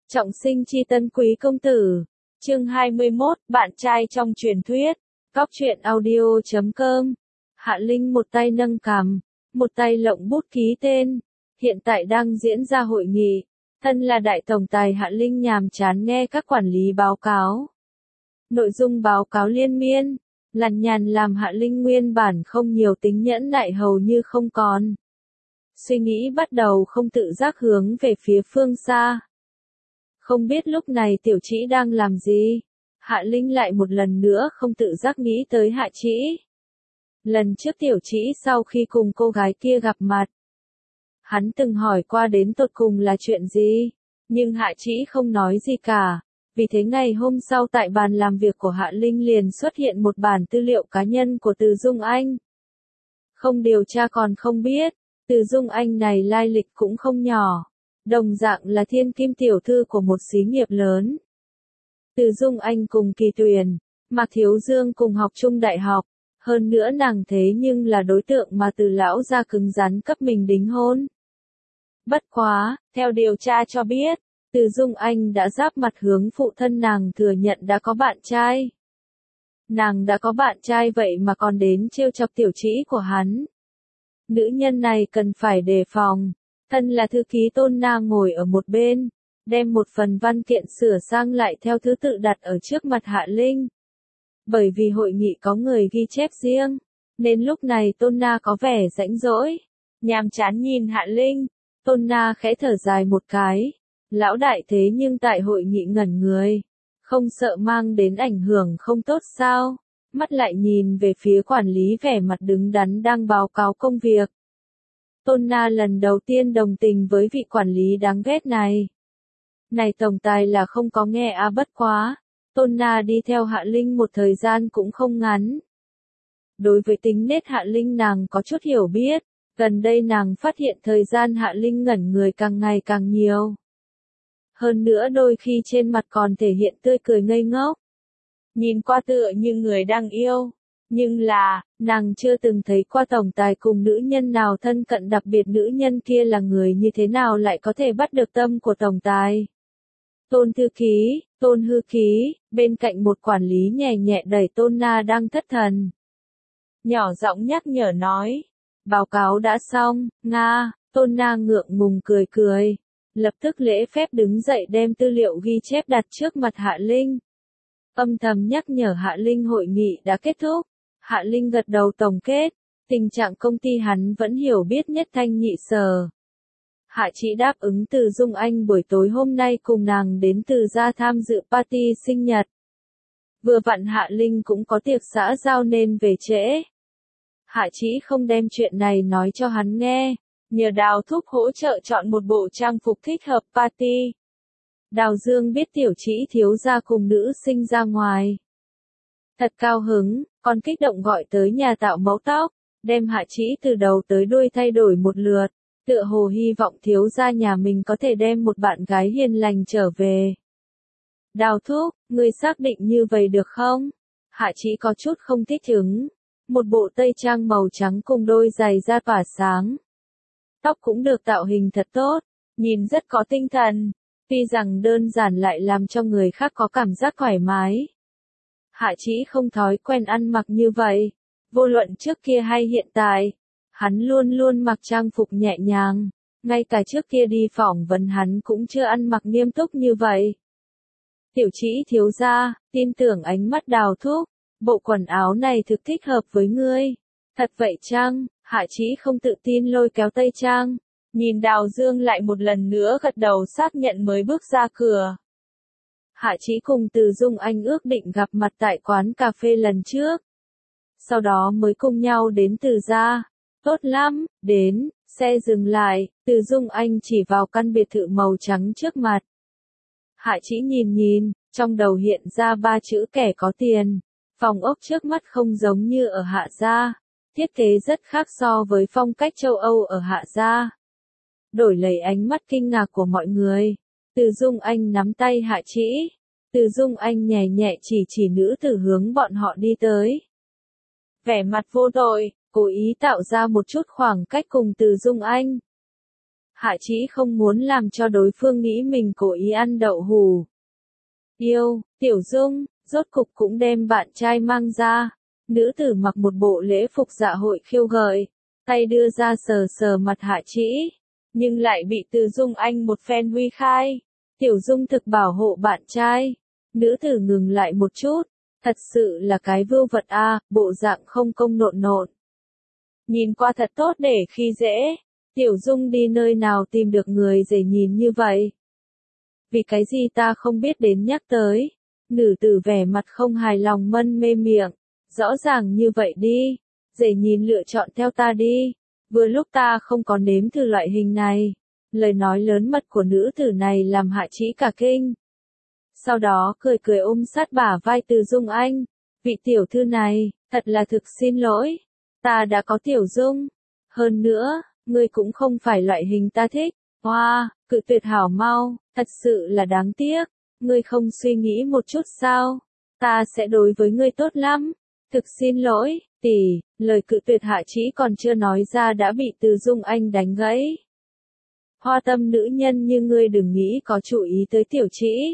Trọng sinh chi tân quý công tử. Chương 21, bạn trai trong truyền thuyết. Cóc truyện audio.com. Hạ Linh một tay nâng cằm, một tay lộng bút ký tên. Hiện tại đang diễn ra hội nghị. Thân là đại tổng tài Hạ Linh nhàm chán nghe các quản lý báo cáo. Nội dung báo cáo liên miên, lằng nhằng làm Hạ Linh nguyên bản không nhiều tính nhẫn nại hầu như không còn. Suy nghĩ bắt đầu không tự giác hướng về phía phương xa. Không biết lúc này Tiểu Trĩ đang làm gì? Hạ Linh lại một lần nữa không tự giác nghĩ tới Hạ Trĩ. Lần trước Tiểu Trĩ sau khi cùng cô gái kia gặp mặt, hắn từng hỏi qua đến tột cùng là chuyện gì, nhưng Hạ Trĩ không nói gì cả. Vì thế ngày hôm sau tại bàn làm việc của Hạ Linh liền xuất hiện một bản tư liệu cá nhân của Từ Dung Anh. Không điều tra còn không biết, Từ Dung Anh này lai lịch cũng không nhỏ. Đồng dạng là thiên kim tiểu thư của một xí nghiệp lớn. Từ Dung Anh cùng Kỳ Tuyền, Mạc Thiếu Dương cùng học chung đại học. Hơn nữa nàng thế nhưng là đối tượng mà Từ lão gia cứng rắn cấp mình đính hôn. Bất quá, theo điều tra cho biết, Từ Dung Anh đã giáp mặt hướng phụ thân nàng thừa nhận đã có bạn trai. Nàng đã có bạn trai vậy mà còn đến trêu chọc Tiểu Trĩ của hắn. Nữ nhân này cần phải đề phòng. Thân là thư ký Tôn Na ngồi ở một bên, đem một phần văn kiện sửa sang lại theo thứ tự đặt ở trước mặt Hạ Linh. Bởi vì hội nghị có người ghi chép riêng, nên lúc này Tôn Na có vẻ rãnh rỗi, nhàm chán nhìn Hạ Linh. Tôn Na khẽ thở dài một cái. Lão đại thế nhưng tại hội nghị ngẩn người, không sợ mang đến ảnh hưởng không tốt sao? Mắt lại nhìn về phía quản lý vẻ mặt đứng đắn đang báo cáo công việc. Tôn Na lần đầu tiên đồng tình với vị quản lý đáng ghét này. Này tổng tài là không có nghe bất quá. Tôn Na đi theo Hạ Linh một thời gian cũng không ngắn. Đối với tính nết Hạ Linh nàng có chút hiểu biết. Gần đây nàng phát hiện thời gian Hạ Linh ngẩn người càng ngày càng nhiều. Hơn nữa đôi khi trên mặt còn thể hiện tươi cười ngây ngốc. Nhìn qua tựa như người đang yêu. Nhưng là, nàng chưa từng thấy qua tổng tài cùng nữ nhân nào thân cận, đặc biệt nữ nhân kia là người như thế nào lại có thể bắt được tâm của tổng tài. Tôn thư ký, Tôn hư ký, bên cạnh một quản lý nhẹ nhẹ đẩy Tôn Na đang thất thần. Nhỏ giọng nhắc nhở nói, báo cáo đã xong, Nga. Tôn Na ngượng ngùng cười cười. Lập tức lễ phép đứng dậy đem tư liệu ghi chép đặt trước mặt Hạ Linh. Âm thầm nhắc nhở Hạ Linh hội nghị đã kết thúc. Hạ Linh gật đầu tổng kết, tình trạng công ty hắn vẫn hiểu biết nhất thanh nhị sở. Hạ Trĩ đáp ứng Từ Dung Anh buổi tối hôm nay cùng nàng đến Từ gia tham dự party sinh nhật. Vừa vặn Hạ Linh cũng có tiệc xã giao nên về trễ. Hạ Trĩ không đem chuyện này nói cho hắn nghe, nhờ Đào thúc hỗ trợ chọn một bộ trang phục thích hợp party. Đào Dương biết Tiểu Trĩ thiếu gia cùng nữ sinh ra ngoài. Thật cao hứng, còn kích động gọi tới nhà tạo mẫu tóc, đem Hạ Trĩ từ đầu tới đuôi thay đổi một lượt, tựa hồ hy vọng thiếu gia nhà mình có thể đem một bạn gái hiền lành trở về. Đào thúc, người xác định như vậy được không? Hạ Trĩ có chút không thích ứng. Một bộ tây trang màu trắng cùng đôi giày da tỏa sáng. Tóc cũng được tạo hình thật tốt, nhìn rất có tinh thần, tuy rằng đơn giản lại làm cho người khác có cảm giác thoải mái. Hạ Trĩ không thói quen ăn mặc như vậy, vô luận trước kia hay hiện tại, hắn luôn luôn mặc trang phục nhẹ nhàng, ngay cả trước kia đi phỏng vấn hắn cũng chưa ăn mặc nghiêm túc như vậy. Tiểu Trĩ thiếu gia, tin tưởng ánh mắt Đào thúc, bộ quần áo này thực thích hợp với ngươi. Thật vậy chăng? Hạ Trĩ không tự tin lôi kéo tây trang, nhìn Đào Dương lại một lần nữa gật đầu xác nhận mới bước ra cửa. Hạ Trĩ cùng Từ Dung Anh ước định gặp mặt tại quán cà phê lần trước. Sau đó mới cùng nhau đến Từ gia. Tốt lắm, đến, xe dừng lại, Từ Dung Anh chỉ vào căn biệt thự màu trắng trước mặt. Hạ Trĩ nhìn nhìn, trong đầu hiện ra 3 chữ kẻ có tiền. Phòng ốc trước mắt không giống như ở Hạ gia. Thiết kế rất khác so với phong cách châu Âu ở Hạ gia. Đổi lấy ánh mắt kinh ngạc của mọi người. Từ Dung Anh nắm tay Hạ Trĩ. Từ Dung Anh nhẹ nhẹ chỉ nữ tử hướng bọn họ đi tới. Vẻ mặt vô tội, cố ý tạo ra một chút khoảng cách cùng Từ Dung Anh. Hạ Chí không muốn làm cho đối phương nghĩ mình cố ý ăn đậu hù. Yêu, Tiểu Dung, rốt cục cũng đem bạn trai mang ra. Nữ tử mặc một bộ lễ phục dạ hội khiêu gợi, tay đưa ra sờ sờ mặt Hạ Chí, nhưng lại bị Từ Dung Anh một phen huy khai. Tiểu Dung thực bảo hộ bạn trai. Nữ tử ngừng lại một chút, thật sự là cái vưu vật a, bộ dạng không công nộn nộn. Nhìn qua thật tốt để khi dễ. Tiểu Dung đi nơi nào tìm được người dễ nhìn như vậy? Vì cái gì ta không biết đến nhắc tới. Nữ tử vẻ mặt không hài lòng mân mê miệng. Rõ ràng như vậy đi. Dễ nhìn lựa chọn theo ta đi. Vừa lúc ta không có nếm thử loại hình này. Lời nói lớn mật của nữ tử này làm Hạ Chí cả kinh. Sau đó cười cười ôm sát bả vai Từ Dung Anh. Vị tiểu thư này, thật là thực xin lỗi. Ta đã có Tiểu Dung. Hơn nữa, ngươi cũng không phải loại hình ta thích. Hoa, cự tuyệt hảo mau, thật sự là đáng tiếc. Ngươi không suy nghĩ một chút sao? Ta sẽ đối với ngươi tốt lắm. Thực xin lỗi, tỷ, lời cự tuyệt Hạ Chí còn chưa nói ra đã bị Từ Dung Anh đánh gãy. Hoa tâm nữ nhân như ngươi đừng nghĩ có chú ý tới Tiểu Chí.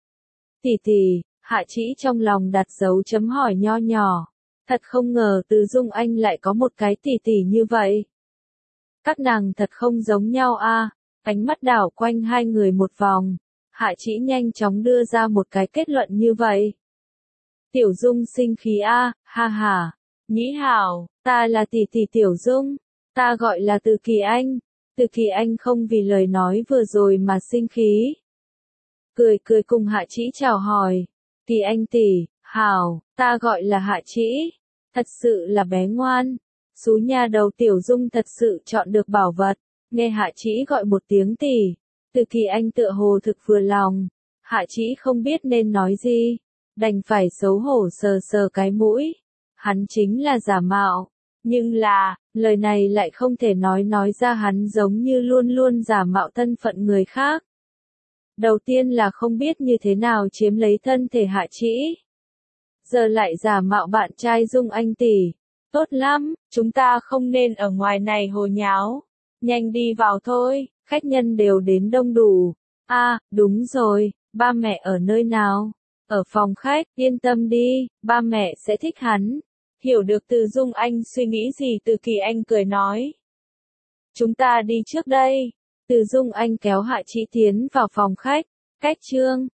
Tỷ tỷ, Hạ Chí trong lòng đặt dấu chấm hỏi nho nhỏ. Thật không ngờ Từ Dung Anh lại có một cái tỷ tỷ như vậy. Các nàng thật không giống nhau a. Ánh mắt đảo quanh hai người một vòng. Hạ Chí nhanh chóng đưa ra một cái kết luận như vậy. Tiểu Dung sinh khí a, ha ha. Nhĩ hảo, ta là tỷ tỷ Tiểu Dung. Ta gọi là Từ Kỳ Anh. Từ Kỳ Anh không vì lời nói vừa rồi mà sinh khí. Cười cười cùng Hạ Chí chào hỏi. Kỳ Anh tỷ, hảo, ta gọi là Hạ Chí. Thật sự là bé ngoan. Xú nhà đầu Tiểu Dung thật sự chọn được bảo vật. Nghe Hạ Chí gọi một tiếng tỷ. Từ Kỳ Anh tựa hồ thực vừa lòng. Hạ Chí không biết nên nói gì. Đành phải xấu hổ sờ sờ cái mũi. Hắn chính là giả mạo. Nhưng là, lời này lại không thể nói ra hắn giống như luôn luôn giả mạo thân phận người khác. Đầu tiên là không biết như thế nào chiếm lấy thân thể Hạ Chí. Giờ lại giả mạo bạn trai Dung Anh tỷ. Tốt lắm, chúng ta không nên ở ngoài này hồ nháo. Nhanh đi vào thôi, khách nhân đều đến đông đủ. Đúng rồi, ba mẹ ở nơi nào? Ở phòng khách, yên tâm đi, ba mẹ sẽ thích hắn. Hiểu được Từ Dung Anh suy nghĩ gì Từ Kỳ Anh cười nói. Chúng ta đi trước đây. Từ Dung Anh kéo Hạ Chí tiến vào phòng khách. Cách chương